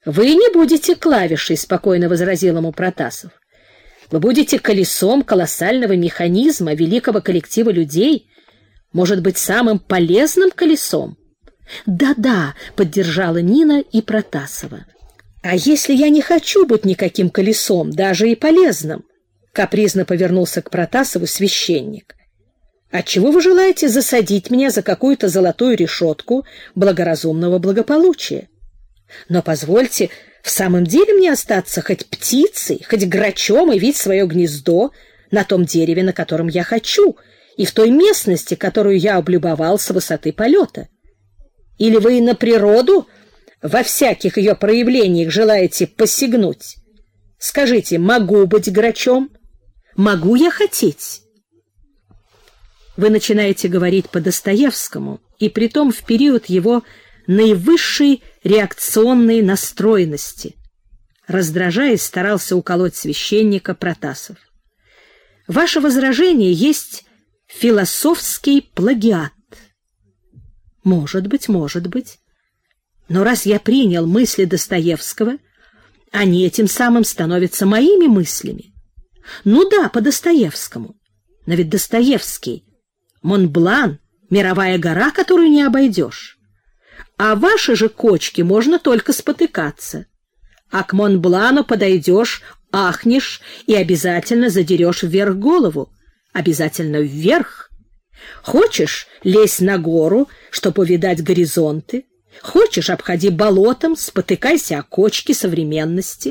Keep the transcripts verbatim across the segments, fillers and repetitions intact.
Вы не будете клавишей, — спокойно возразил ему Протасов. Вы будете колесом колоссального механизма, великого коллектива людей, может быть, самым полезным колесом. Да-да, — поддержала Нина и Протасова. А если я не хочу быть никаким колесом, даже и полезным? Капризно повернулся к Протасову священник. Отчего вы желаете засадить меня за какую-то золотую решетку благоразумного благополучия? Но позвольте в самом деле мне остаться хоть птицей, хоть грачом и видеть свое гнездо на том дереве, на котором я хочу, и в той местности, которую я облюбовал с высоты полета. Или вы на природу во всяких ее проявлениях желаете посягнуть? Скажите, могу быть грачом? Могу я хотеть? Вы начинаете говорить по Достоевскому, и притом в период его наивысшей реакционной настроенности. Раздражаясь, старался уколоть священника Протасов. Ваше возражение есть философский плагиат. Может быть, может быть. Но раз я принял мысли Достоевского, они этим самым становятся моими мыслями. Ну да, по Достоевскому. Но ведь Достоевский — Монблан, мировая гора, которую не обойдешь. А ваши же кочки можно только спотыкаться. А к Монблану подойдешь, ахнешь и обязательно задерешь вверх голову. Обязательно вверх. Хочешь — лезь на гору, чтобы увидать горизонты. Хочешь — обходи болотом, спотыкайся о кочки современности.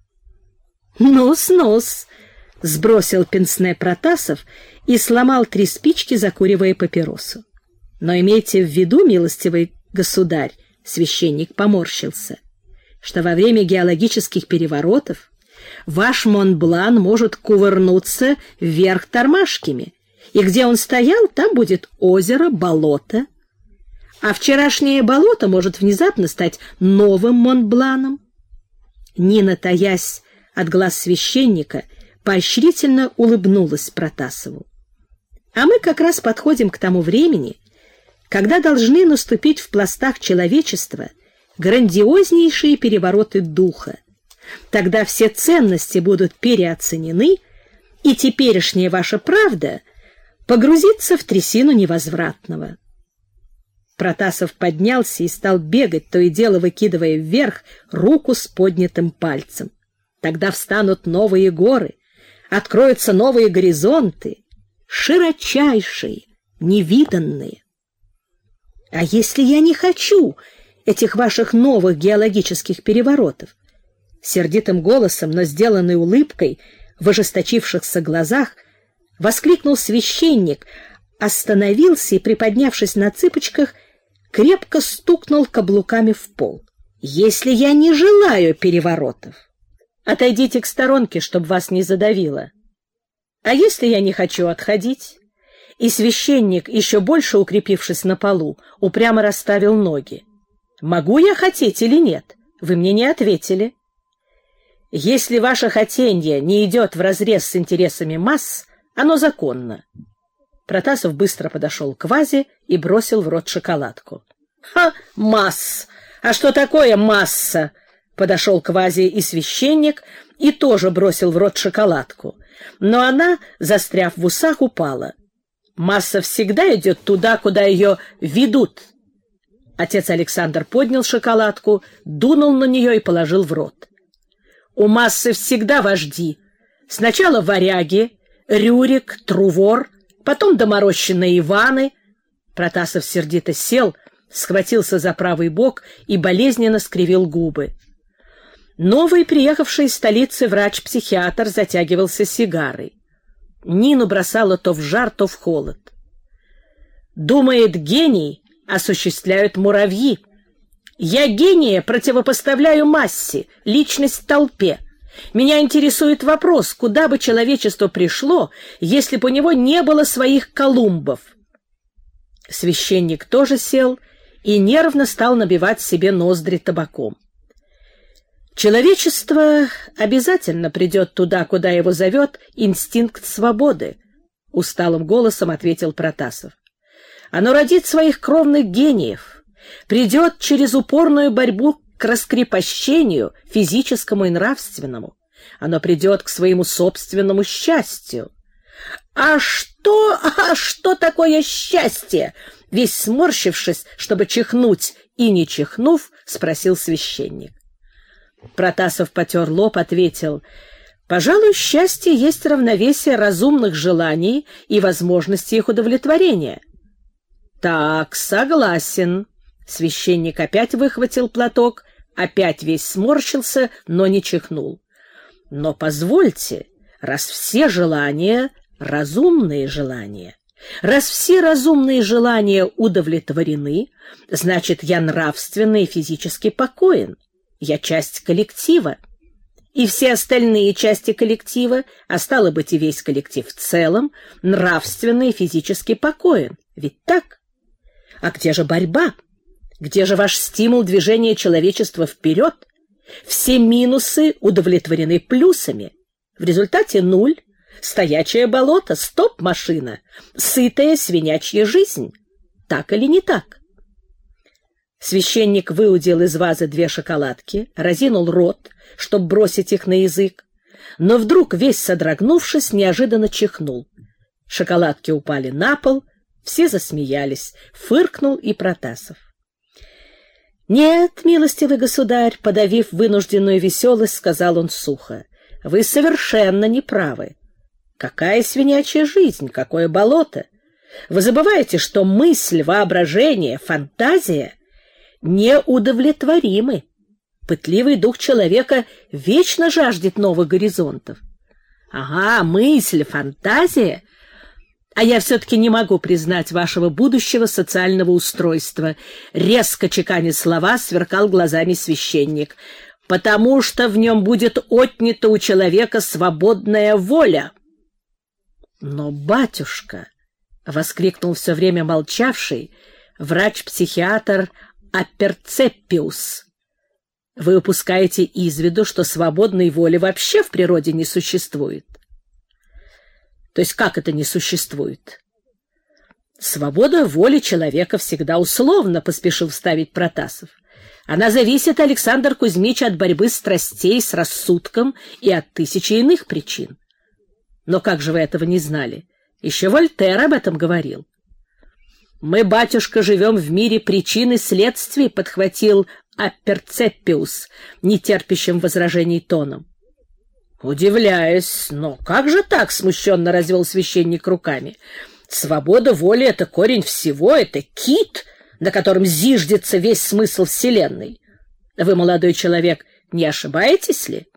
«Нос-нос!» — сбросил пенсне Протасов и сломал три спички, закуривая папиросу. «Но имейте в виду, милостивый государь, — священник поморщился, — что во время геологических переворотов ваш Монблан может кувырнуться вверх тормашками, и где он стоял, там будет озеро, болото. А вчерашнее болото может внезапно стать новым Монбланом». Нина, таясь от глаз священника, поощрительно улыбнулась Протасову. А мы как раз подходим к тому времени, когда должны наступить в пластах человечества грандиознейшие перевороты духа. Тогда все ценности будут переоценены, и теперешняя ваша правда погрузится в трясину невозвратного. Протасов поднялся и стал бегать, то и дело выкидывая вверх руку с поднятым пальцем. Тогда встанут новые горы, откроются новые горизонты, широчайшие, невиданные. А если я не хочу этих ваших новых геологических переворотов? Сердитым голосом, но сделанной улыбкой в ожесточившихся глазах воскликнул священник, остановился и, приподнявшись на цыпочках, крепко стукнул каблуками в пол. Если я не желаю переворотов, отойдите к сторонке, чтобы вас не задавило. А если я не хочу отходить? И священник, еще больше укрепившись на полу, упрямо расставил ноги. Могу я хотеть или нет? Вы мне не ответили. Если ваше хотенье не идет вразрез с интересами масс, оно законно. Протасов быстро подошел к вазе и бросил в рот шоколадку. Ха, масс! А что такое масса? Подошел к вазе и священник и тоже бросил в рот шоколадку. Но она, застряв в усах, упала. Масса всегда идет туда, куда ее ведут. Отец Александр поднял шоколадку, дунул на нее и положил в рот. У массы всегда вожди. Сначала варяги, Рюрик, Трувор, потом доморощенные Иваны. Протасов сердито сел, схватился за правый бок и болезненно скривил губы. Новый, приехавший из столицы врач-психиатр, затягивался сигарой. Нину бросало то в жар, то в холод. Думает, гений осуществляют муравьи. Я гения противопоставляю массе, личность толпе. Меня интересует вопрос, куда бы человечество пришло, если бы у него не было своих Колумбов. Священник тоже сел и нервно стал набивать себе ноздри табаком. Человечество обязательно придет туда, куда его зовет инстинкт свободы, — усталым голосом ответил Протасов. Оно родит своих кровных гениев, придет через упорную борьбу к раскрепощению физическому и нравственному. Оно придет к своему собственному счастью. «А что, а что такое счастье?» Весь сморщившись, чтобы чихнуть и не чихнув, спросил священник. Протасов потер лоб, ответил: «Пожалуй, счастье есть равновесие разумных желаний и возможности их удовлетворения». «Так, согласен». Священник опять выхватил платок, опять весь сморщился, но не чихнул. «Но позвольте, раз все желания — разумные желания, раз все разумные желания удовлетворены, значит, я нравственно и физически покоен, я часть коллектива, и все остальные части коллектива, а стало быть и весь коллектив в целом, нравственно и физически покоен. Ведь так? А где же борьба? Где же ваш стимул движения человечества вперед? Все минусы удовлетворены плюсами. В результате нуль, стоячее болото, стоп-машина, сытая свинячья жизнь. Так или не так? Священник выудил из вазы две шоколадки, разинул рот, чтобы бросить их на язык, но вдруг, весь содрогнувшись, неожиданно чихнул. Шоколадки упали на пол, все засмеялись, фыркнул и Протасов. «Нет, милостивый государь», — подавив вынужденную веселость, сказал он сухо, — «вы совершенно не правы. Какая свинячья жизнь, какое болото! Вы забываете, что мысль, воображение, фантазия неудовлетворимы. Пытливый дух человека вечно жаждет новых горизонтов. Ага, мысль, фантазия. А я все-таки не могу признать вашего будущего социального устройства. Резко чеканя слова, сверкал глазами священник. Потому что в нем будет отнята у человека свободная воля. Но, батюшка, — воскликнул все время молчавший врач-психиатр Аперцеппиус, — вы упускаете из виду, что свободной воли вообще в природе не существует. То есть как это не существует? Свобода воли человека всегда условна, — поспешил вставить Протасов. Она зависит, Александр Кузьмич, от борьбы страстей с рассудком и от тысячи иных причин. Но как же вы этого не знали? Еще Вольтер об этом говорил. «Мы, батюшка, живем в мире причин и следствий», — подхватил Аперцеппиус, нетерпящим возражений тоном. «Удивляюсь, но как же так?» — смущенно развел священник руками. «Свобода воли — это корень всего, это кит, на котором зиждется весь смысл вселенной. Вы, молодой человек, не ошибаетесь ли?»